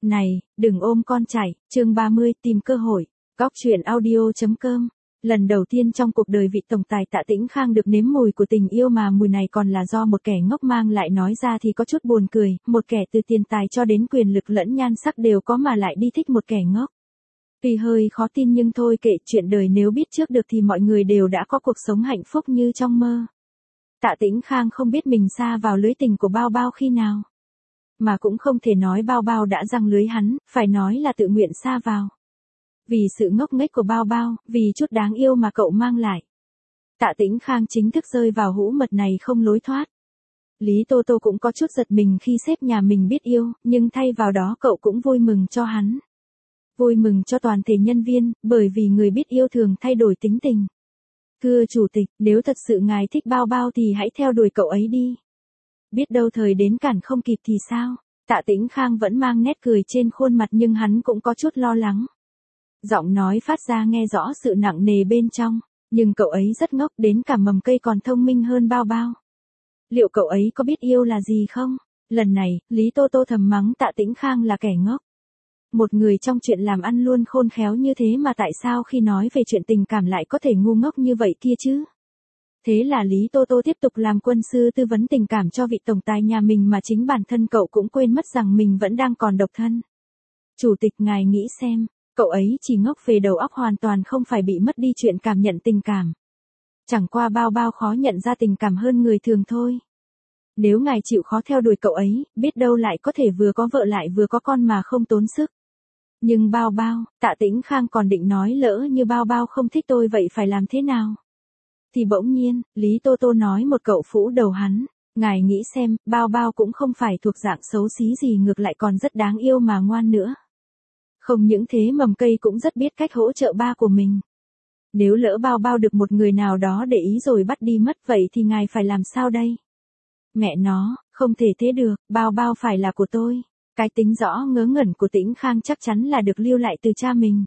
Này, đừng ôm con chạy, chương 30, tìm cơ hội. Góc truyện audio.com. Lần đầu tiên trong cuộc đời vị tổng tài Tạ Tĩnh Khang được nếm mùi của tình yêu mà mùi này còn là do một kẻ ngốc mang lại, nói ra thì có chút buồn cười, một kẻ từ tiền tài cho đến quyền lực lẫn nhan sắc đều có mà lại đi thích một kẻ ngốc. Tuy hơi khó tin nhưng thôi kệ, chuyện đời nếu biết trước được thì mọi người đều đã có cuộc sống hạnh phúc như trong mơ. Tạ Tĩnh Khang không biết mình sa vào lưới tình của Bao Bao khi nào. Mà cũng không thể nói Bao Bao đã giăng lưới hắn, phải nói là tự nguyện sa vào. Vì sự ngốc nghếch của Bao Bao, vì chút đáng yêu mà cậu mang lại. Tạ Tĩnh Khang chính thức rơi vào hũ mật này không lối thoát. Lý Tô Tô cũng có chút giật mình khi sếp nhà mình biết yêu, nhưng thay vào đó cậu cũng vui mừng cho hắn. Vui mừng cho toàn thể nhân viên, bởi vì người biết yêu thường thay đổi tính tình. Thưa chủ tịch, nếu thật sự ngài thích Bao Bao thì hãy theo đuổi cậu ấy đi. Biết đâu thời đến cản không kịp thì sao? Tạ Tĩnh Khang vẫn mang nét cười trên khuôn mặt nhưng hắn cũng có chút lo lắng. Giọng nói phát ra nghe rõ sự nặng nề bên trong, nhưng cậu ấy rất ngốc, đến cả mầm cây còn thông minh hơn Bao Bao. Liệu cậu ấy có biết yêu là gì không? Lần này, Lý Tô Tô thầm mắng Tạ Tĩnh Khang là kẻ ngốc. Một người trong chuyện làm ăn luôn khôn khéo như thế mà tại sao khi nói về chuyện tình cảm lại có thể ngu ngốc như vậy kia chứ? Thế là Lý Tô Tô tiếp tục làm quân sư tư vấn tình cảm cho vị tổng tài nhà mình mà chính bản thân cậu cũng quên mất rằng mình vẫn đang còn độc thân. Chủ tịch ngài nghĩ xem, cậu ấy chỉ ngốc về đầu óc, hoàn toàn không phải bị mất đi chuyện cảm nhận tình cảm. Chẳng qua Bao Bao khó nhận ra tình cảm hơn người thường thôi. Nếu ngài chịu khó theo đuổi cậu ấy, biết đâu lại có thể vừa có vợ lại vừa có con mà không tốn sức. Nhưng Bao Bao, Tạ Tĩnh Khang còn định nói lỡ như Bao Bao không thích tôi vậy phải làm thế nào? Thì bỗng nhiên, Lý Tô Tô nói một cậu phũ đầu hắn. Ngài nghĩ xem, Bao Bao cũng không phải thuộc dạng xấu xí gì, ngược lại còn rất đáng yêu mà ngoan nữa. Không những thế mầm cây cũng rất biết cách hỗ trợ ba của mình. Nếu lỡ Bao Bao được một người nào đó để ý rồi bắt đi mất vậy thì ngài phải làm sao đây? Mẹ nó, không thể thế được, Bao Bao phải là của tôi. Cái tính rõ ngớ ngẩn của Tĩnh Khang chắc chắn là được lưu lại từ cha mình.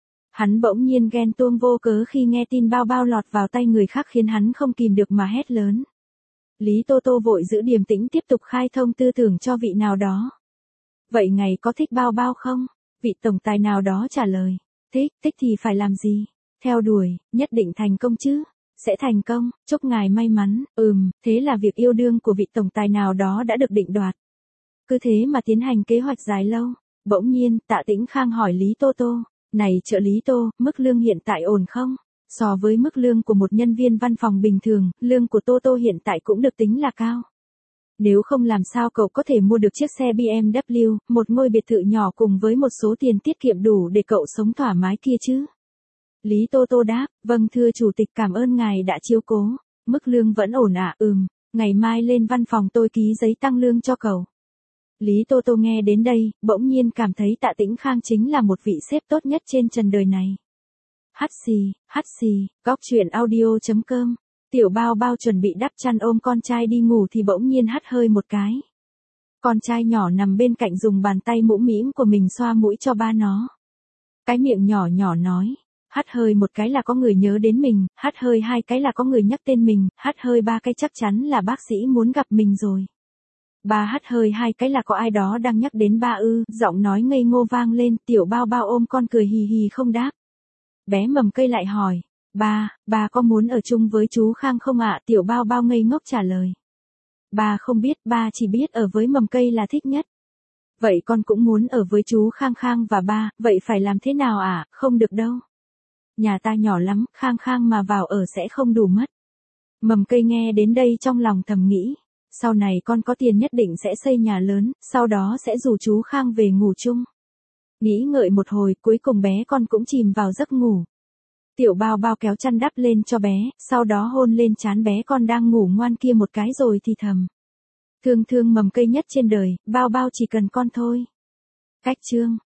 Hắn bỗng nhiên ghen tuông vô cớ khi nghe tin Bao Bao lọt vào tay người khác khiến hắn không kìm được mà hét lớn. Lý Tô Tô vội giữ điềm tĩnh tiếp tục khai thông tư tưởng cho vị nào đó. Vậy ngài có thích Bao Bao không? Vị tổng tài nào đó trả lời. Thích thì phải làm gì? Theo đuổi, nhất định thành công chứ? Sẽ thành công, chúc ngài may mắn. Thế là việc yêu đương của vị tổng tài nào đó đã được định đoạt. Cứ thế mà tiến hành kế hoạch dài lâu. Bỗng nhiên, Tạ Tĩnh Khang hỏi Lý Tô Tô. Này trợ lý Tô, mức lương hiện tại ổn không? So với mức lương của một nhân viên văn phòng bình thường, lương của Tô Tô hiện tại cũng được tính là cao. Nếu không làm sao cậu có thể mua được chiếc xe BMW, một ngôi biệt thự nhỏ cùng với một số tiền tiết kiệm đủ để cậu sống thoải mái kia chứ? Lý Tô Tô đáp, vâng thưa chủ tịch, cảm ơn ngài đã chiếu cố. Mức lương vẫn ổn ạ. Ngày mai lên văn phòng tôi ký giấy tăng lương cho cậu. Lý Tô Tô nghe đến đây, bỗng nhiên cảm thấy Tạ Tĩnh Khang chính là một vị sếp tốt nhất trên trần đời này. Hát xì, góc truyện audio.com. Tiểu Bao Bao chuẩn bị đắp chăn ôm con trai đi ngủ thì bỗng nhiên hắt hơi một cái. Con trai nhỏ nằm bên cạnh dùng bàn tay mũm mĩm của mình xoa mũi cho ba nó. Cái miệng nhỏ nhỏ nói, hắt hơi một cái là có người nhớ đến mình, hắt hơi hai cái là có người nhắc tên mình, hắt hơi ba cái chắc chắn là bác sĩ muốn gặp mình rồi. Ba hắt hơi hai cái là có ai đó đang nhắc đến ba ư? Giọng nói ngây ngô vang lên, Tiểu Bao Bao ôm con cười hì hì không đáp. Bé mầm cây lại hỏi, ba có muốn ở chung với chú Khang không ạ? Tiểu Bao Bao ngây ngốc trả lời. Ba không biết, ba chỉ biết ở với mầm cây là thích nhất. Vậy con cũng muốn ở với chú Khang và ba, vậy phải làm thế nào ạ? Không được đâu. Nhà ta nhỏ lắm, Khang mà vào ở sẽ không đủ mất. Mầm cây nghe đến đây trong lòng thầm nghĩ. Sau này con có tiền nhất định sẽ xây nhà lớn, sau đó sẽ rủ chú Khang về ngủ chung. Nghĩ ngợi một hồi, cuối cùng bé con cũng chìm vào giấc ngủ. Tiểu Bao Bao kéo chăn đắp lên cho bé, sau đó hôn lên trán bé con đang ngủ ngoan kia một cái rồi thì thầm. Thương mầm cây nhất trên đời, Bao Bao chỉ cần con thôi. Cách chương